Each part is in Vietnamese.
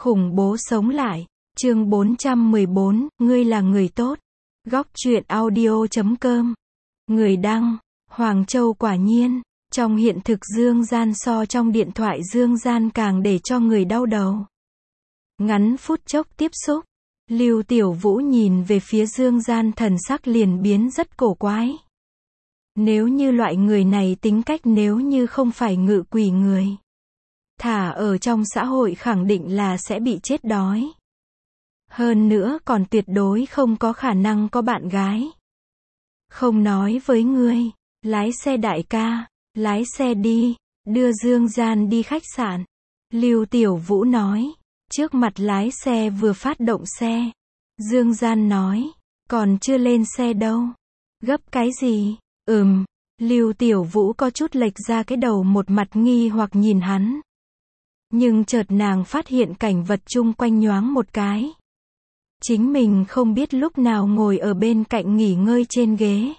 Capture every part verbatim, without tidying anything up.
Khủng bố sống lại. Chương bốn trăm mười bốn, ngươi là người tốt. Góc truyện audio chấm com. Người đăng, Hoàng Châu. Quả nhiên, trong hiện thực Dương Gian so trong điện thoại Dương Gian càng để cho người đau đầu. Ngắn phút chốc tiếp xúc, Lưu Tiểu Vũ nhìn về phía Dương Gian, thần sắc liền biến rất cổ quái. Nếu như loại người này tính cách, nếu như không phải ngự quỷ người, thả ở trong xã hội khẳng định là sẽ bị chết đói. Hơn nữa còn tuyệt đối không có khả năng có bạn gái. Không nói với ngươi, lái xe đại ca, lái xe đi, đưa Dương Gian đi khách sạn. Lưu Tiểu Vũ nói, trước mặt lái xe vừa phát động xe. Dương Gian nói, còn chưa lên xe đâu. Gấp cái gì? Ừm, Lưu Tiểu Vũ có chút lệch ra cái đầu, một mặt nghi hoặc nhìn hắn. Nhưng chợt nàng phát hiện cảnh vật chung quanh nhoáng một cái. Chính mình không biết lúc nào ngồi ở bên cạnh nghỉ ngơi trên ghế.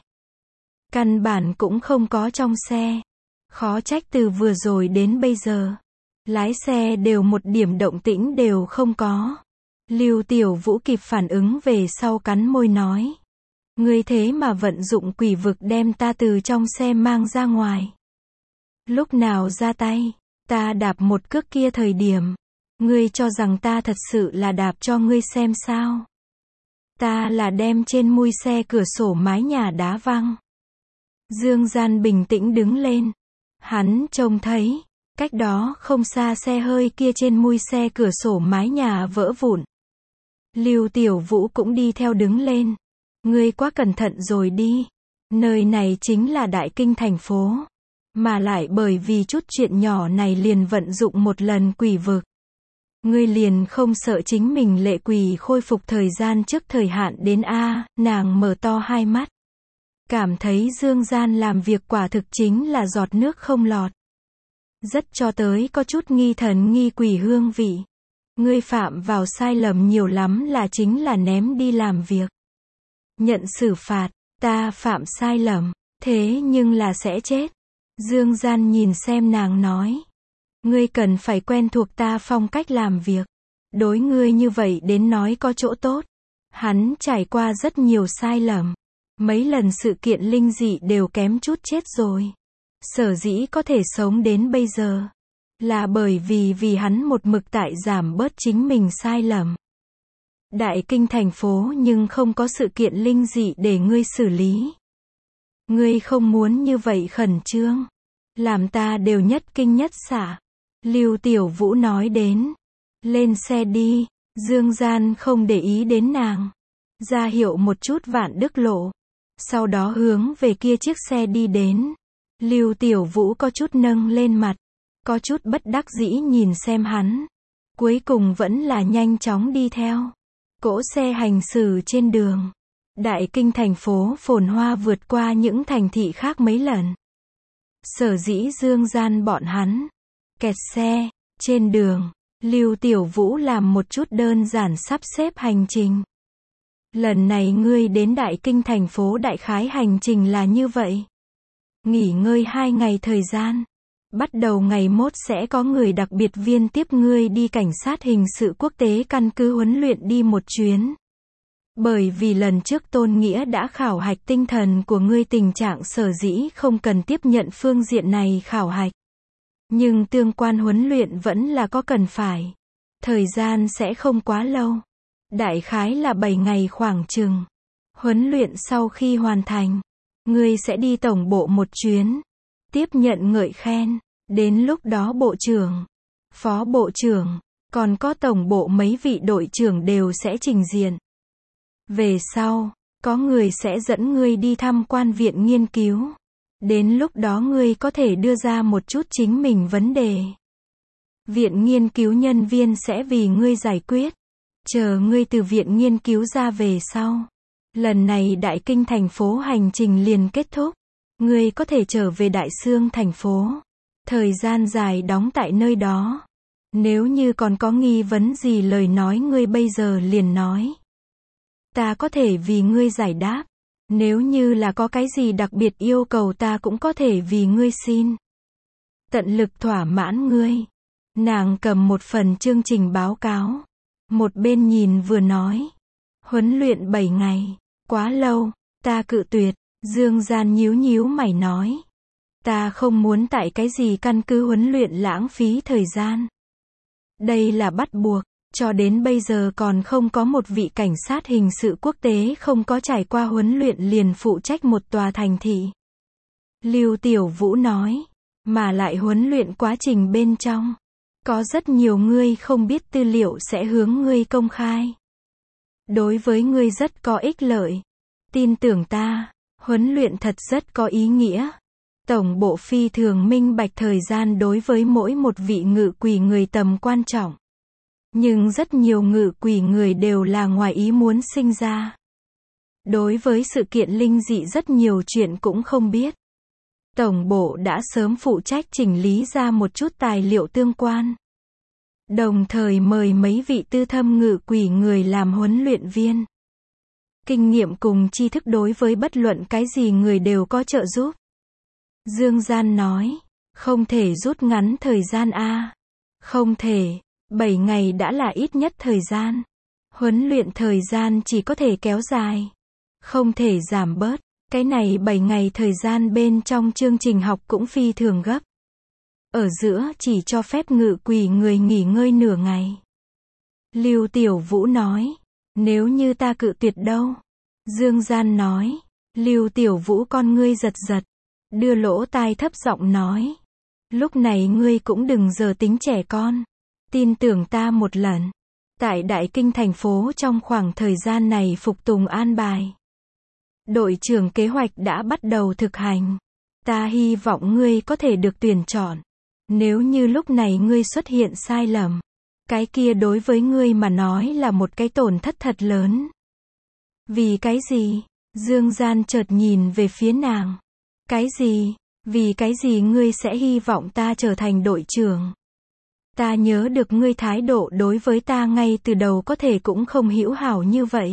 Căn bản cũng không có trong xe. Khó trách từ vừa rồi đến bây giờ, lái xe đều một điểm động tĩnh đều không có. Lưu Tiểu Vũ kịp phản ứng về sau cắn môi nói. Ngươi thế mà vận dụng quỷ vực đem ta từ trong xe mang ra ngoài. Lúc nào ra tay, ta đạp một cước kia thời điểm, ngươi cho rằng ta thật sự là đạp cho ngươi xem sao? Ta là đem trên mui xe cửa sổ mái nhà đá văng. Dương Gian bình tĩnh đứng lên. Hắn trông thấy, cách đó không xa xe hơi kia trên mui xe cửa sổ mái nhà vỡ vụn. Lưu Tiểu Vũ cũng đi theo đứng lên. Ngươi quá cẩn thận rồi đi. Nơi này chính là Đại Kinh thành phố. Mà lại bởi vì chút chuyện nhỏ này liền vận dụng một lần quỷ vực. Ngươi liền không sợ chính mình lệ quỷ khôi phục thời gian trước thời hạn đến a? Nàng mở to hai mắt. Cảm thấy Dương Gian làm việc quả thực chính là giọt nước không lọt. Rất cho tới có chút nghi thần nghi quỷ hương vị. Ngươi phạm vào sai lầm nhiều lắm là chính là ném đi làm việc. Nhận xử phạt, ta phạm sai lầm, thế nhưng là sẽ chết. Dương Gian nhìn xem nàng nói. Ngươi cần phải quen thuộc ta phong cách làm việc. Đối ngươi như vậy đến nói có chỗ tốt. Hắn trải qua rất nhiều sai lầm. Mấy lần sự kiện linh dị đều kém chút chết rồi. Sở dĩ có thể sống đến bây giờ, là bởi vì vì hắn một mực tại giảm bớt chính mình sai lầm. Đại Kinh thành phố nhưng không có sự kiện linh dị để ngươi xử lý. Ngươi không muốn như vậy khẩn trương. Làm ta đều nhất kinh nhất xạ. Lưu Tiểu Vũ nói đến. Lên xe đi. Dương Gian không để ý đến nàng. Ra hiệu một chút Vạn Đức Lộ. Sau đó hướng về kia chiếc xe đi đến. Lưu Tiểu Vũ có chút nâng lên mặt. Có chút bất đắc dĩ nhìn xem hắn. Cuối cùng vẫn là nhanh chóng đi theo. Cỗ xe hành xử trên đường. Đại Kinh thành phố phồn hoa vượt qua những thành thị khác mấy lần. Sở dĩ Dương Gian bọn hắn kẹt xe trên đường. Lưu Tiểu Vũ làm một chút đơn giản sắp xếp hành trình. Lần này ngươi đến Đại Kinh thành phố đại khái hành trình là như vậy. Nghỉ ngơi hai ngày thời gian. Bắt đầu ngày mốt sẽ có người đặc biệt viên tiếp ngươi đi cảnh sát hình sự quốc tế căn cứ huấn luyện đi một chuyến. Bởi vì lần trước Tôn Nghĩa đã khảo hạch tinh thần của ngươi, tình trạng sở dĩ không cần tiếp nhận phương diện này khảo hạch. Nhưng tương quan huấn luyện vẫn là có cần phải. Thời gian sẽ không quá lâu. Đại khái là bảy ngày khoảng chừng. Huấn luyện sau khi hoàn thành, ngươi sẽ đi tổng bộ một chuyến. Tiếp nhận ngợi khen. Đến lúc đó bộ trưởng, phó bộ trưởng, còn có tổng bộ mấy vị đội trưởng đều sẽ trình diện. Về sau, có người sẽ dẫn ngươi đi tham quan viện nghiên cứu. Đến lúc đó ngươi có thể đưa ra một chút chính mình vấn đề. Viện nghiên cứu nhân viên sẽ vì ngươi giải quyết. Chờ ngươi từ viện nghiên cứu ra về sau. Lần này Đại Kinh thành phố hành trình liền kết thúc. Ngươi có thể trở về Đại Xương thành phố. Thời gian dài đóng tại nơi đó. Nếu như còn có nghi vấn gì lời nói ngươi bây giờ liền nói. Ta có thể vì ngươi giải đáp. Nếu như là có cái gì đặc biệt yêu cầu ta cũng có thể vì ngươi xin. Tận lực thỏa mãn ngươi. Nàng cầm một phần chương trình báo cáo. Một bên nhìn vừa nói. Huấn luyện bảy ngày. Quá lâu. Ta cự tuyệt. Dương Gian nhíu nhíu mày nói. Ta không muốn tại cái gì căn cứ huấn luyện lãng phí thời gian. Đây là bắt buộc. Cho đến bây giờ còn không có một vị cảnh sát hình sự quốc tế không có trải qua huấn luyện liền phụ trách một tòa thành thị. Lưu Tiểu Vũ nói. Mà lại huấn luyện quá trình bên trong. Có rất nhiều ngươi không biết tư liệu sẽ hướng ngươi công khai. Đối với ngươi rất có ích lợi. Tin tưởng ta, huấn luyện thật rất có ý nghĩa. Tổng bộ phi thường minh bạch thời gian đối với mỗi một vị ngự quỷ người tầm quan trọng. Nhưng rất nhiều ngự quỷ người đều là ngoài ý muốn sinh ra. Đối với sự kiện linh dị rất nhiều chuyện cũng không biết. Tổng bộ đã sớm phụ trách chỉnh lý ra một chút tài liệu tương quan. Đồng thời mời mấy vị tư thâm ngự quỷ người làm huấn luyện viên. Kinh nghiệm cùng tri thức đối với bất luận cái gì người đều có trợ giúp. Dương Gian nói, không thể rút ngắn thời gian a. Không thể, bảy ngày đã là ít nhất thời gian. Huấn luyện thời gian chỉ có thể kéo dài. Không thể giảm bớt. Cái này bảy ngày thời gian bên trong chương trình học cũng phi thường gấp. Ở giữa chỉ cho phép ngự quỷ người nghỉ ngơi nửa ngày. Lưu Tiểu Vũ nói. Nếu như ta cự tuyệt đâu? Dương Gian nói. Lưu Tiểu Vũ con ngươi giật giật. Đưa lỗ tai thấp giọng nói. Lúc này ngươi cũng đừng giờ tính trẻ con. Tin tưởng ta một lần. Tại Đại Kinh thành phố trong khoảng thời gian này phục tùng an bài. Đội trưởng kế hoạch đã bắt đầu thực hành. Ta hy vọng ngươi có thể được tuyển chọn. Nếu như lúc này ngươi xuất hiện sai lầm, cái kia đối với ngươi mà nói là một cái tổn thất thật lớn. Vì cái gì? Dương Gian chợt nhìn về phía nàng. Cái gì? Vì cái gì ngươi sẽ hy vọng ta trở thành đội trưởng? Ta nhớ được ngươi thái độ đối với ta ngay từ đầu có thể cũng không hữu hảo như vậy.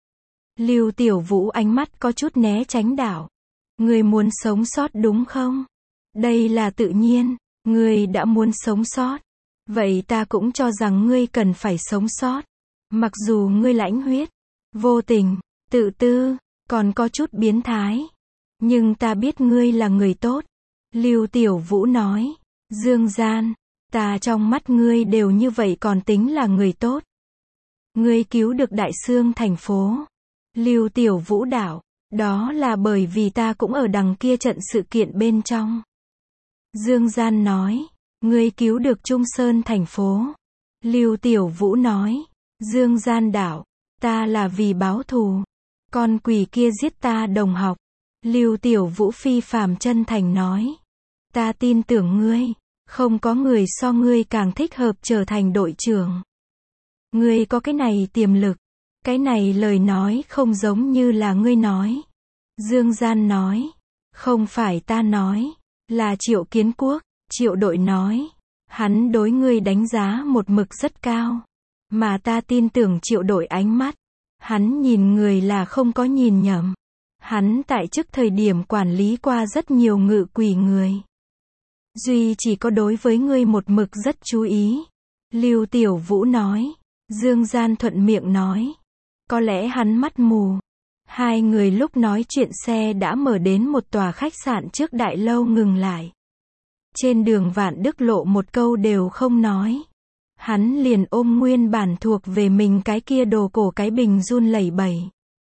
Lưu Tiểu Vũ ánh mắt có chút né tránh đảo. Ngươi muốn sống sót đúng không? Đây là tự nhiên. Ngươi đã muốn sống sót. Vậy ta cũng cho rằng ngươi cần phải sống sót. Mặc dù ngươi lãnh huyết, vô tình, tự tư, còn có chút biến thái. Nhưng ta biết ngươi là người tốt. Lưu Tiểu Vũ nói. Dương Gian, ta trong mắt ngươi đều như vậy còn tính là người tốt. Ngươi cứu được Đại Xương thành phố. Lưu Tiểu Vũ đảo. Đó là bởi vì ta cũng ở đằng kia trận sự kiện bên trong. Dương Gian nói. Ngươi cứu được Trung Sơn thành phố. Lưu Tiểu Vũ nói. Dương Gian đảo. Ta là vì báo thù. Con quỷ kia giết ta đồng học. Lưu Tiểu Vũ phi phàm chân thành nói. Ta tin tưởng ngươi. Không có người so ngươi càng thích hợp trở thành đội trưởng. Ngươi có cái này tiềm lực. Cái này lời nói không giống như là ngươi nói. Dương Gian nói. Không phải ta nói. Là Triệu Kiến Quốc. Triệu đội nói. Hắn đối ngươi đánh giá một mực rất cao. Mà ta tin tưởng Triệu đội ánh mắt. Hắn nhìn người là không có nhìn nhầm. Hắn tại chức thời điểm quản lý qua rất nhiều ngự quỷ người. Duy chỉ có đối với ngươi một mực rất chú ý. Lưu Tiểu Vũ nói. Dương Gian thuận miệng nói. Có lẽ hắn mắt mù. Hai người lúc nói chuyện xe đã mở đến một tòa khách sạn trước đại lâu ngừng lại. Trên đường Vạn Đức Lộ một câu đều không nói. Hắn liền ôm nguyên bản thuộc về mình cái kia đồ cổ cái bình run lẩy bẩy.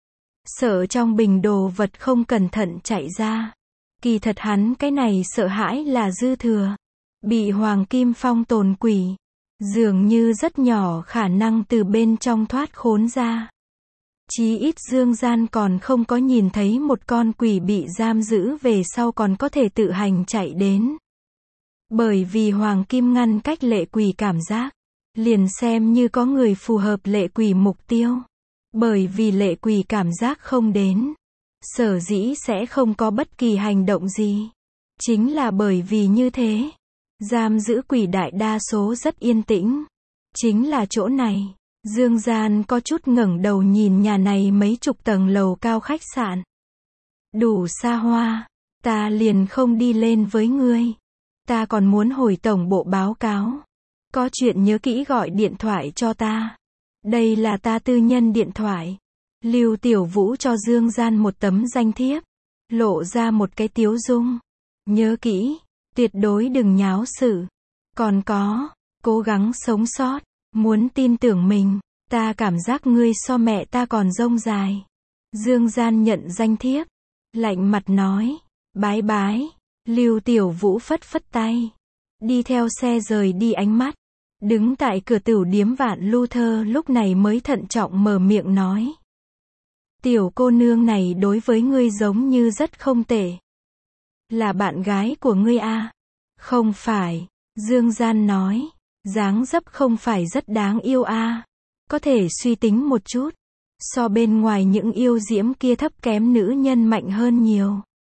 Sợ trong bình đồ vật không cẩn thận chạy ra. Kỳ thật hắn cái này sợ hãi là dư thừa. Bị Hoàng Kim Phong tồn quỷ. Dường như rất nhỏ khả năng từ bên trong thoát khốn ra. Chí ít Dương Gian còn không có nhìn thấy một con quỷ bị giam giữ về sau còn có thể tự hành chạy đến. Bởi vì Hoàng Kim ngăn cách lệ quỷ cảm giác. Liền xem như có người phù hợp lệ quỷ mục tiêu. Bởi vì lệ quỷ cảm giác không đến. Sở dĩ sẽ không có bất kỳ hành động gì. Chính là bởi vì như thế. Giam giữ quỷ đại đa số rất yên tĩnh. Chính là chỗ này. Dương Gian có chút ngẩng đầu nhìn nhà này mấy chục tầng lầu cao khách sạn. Đủ xa hoa. Ta liền không đi lên với ngươi. Ta còn muốn hồi tổng bộ báo cáo. Có chuyện nhớ kỹ gọi điện thoại cho ta. Đây là ta tư nhân điện thoại. Lưu Tiểu Vũ cho Dương Gian một tấm danh thiếp. Lộ ra một cái tiếu dung. Nhớ kỹ. Tuyệt đối đừng nháo sự. Còn có. Cố gắng sống sót. Muốn tin tưởng mình. Ta cảm giác ngươi so mẹ ta còn rông dài. Dương Gian nhận danh thiếp. Lạnh mặt nói. Bái bái. Lưu Tiểu Vũ phất phất tay. Đi theo xe rời đi ánh mắt. Đứng tại cửa tửu điếm Vạn Lu Thơ lúc này mới thận trọng mở miệng nói. Tiểu cô nương này đối với ngươi giống như rất không tệ. Là bạn gái của ngươi à? Không phải. Dương Gian nói. Dáng dấp không phải rất đáng yêu à? Có thể suy tính một chút. So bên ngoài những yêu diễm kia thấp kém nữ nhân mạnh hơn nhiều.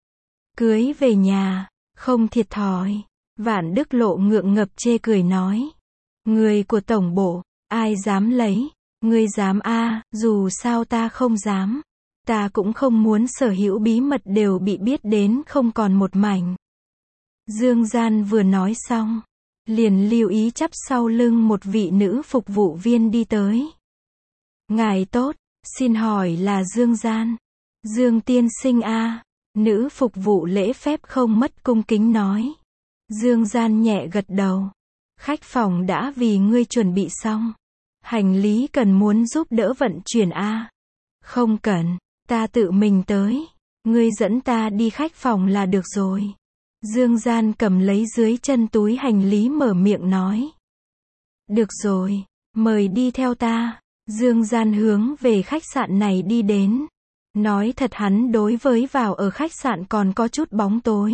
Cưới về nhà. Không thiệt thòi. Vạn Đức Lộ ngượng ngập chê cười nói. Người của tổng bộ. Ai dám lấy. Ngươi dám a? Dù sao ta không dám. Ta cũng không muốn sở hữu bí mật đều bị biết đến không còn một mảnh. Dương Gian vừa nói xong. Liền lưu ý chắp sau lưng một vị nữ phục vụ viên đi tới. Ngài tốt, xin hỏi là Dương Gian. Dương tiên sinh a? Nữ phục vụ lễ phép không mất cung kính nói. Dương Gian nhẹ gật đầu. Khách phòng đã vì ngươi chuẩn bị xong. Hành lý cần muốn giúp đỡ vận chuyển a? Không cần, ta tự mình tới. Ngươi dẫn ta đi khách phòng là được rồi. Dương Gian cầm lấy dưới chân túi hành lý mở miệng nói. Được rồi, mời đi theo ta. Dương Gian hướng về khách sạn này đi đến. Nói thật hắn đối với vào ở khách sạn còn có chút bóng tối.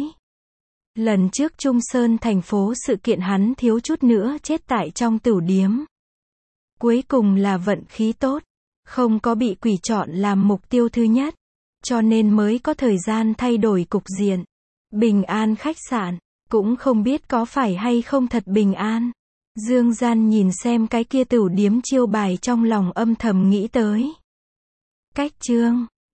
Lần trước Trung Sơn thành phố sự kiện hắn thiếu chút nữa chết tại trong tửu điếm. Cuối cùng là vận khí tốt. Không có bị quỷ chọn làm mục tiêu thứ nhất. Cho nên mới có thời gian thay đổi cục diện. Bình An khách sạn. Cũng không biết có phải hay không thật bình an. Dương Gian nhìn xem cái kia tửu điếm chiêu bài trong lòng âm thầm nghĩ tới. Cách chương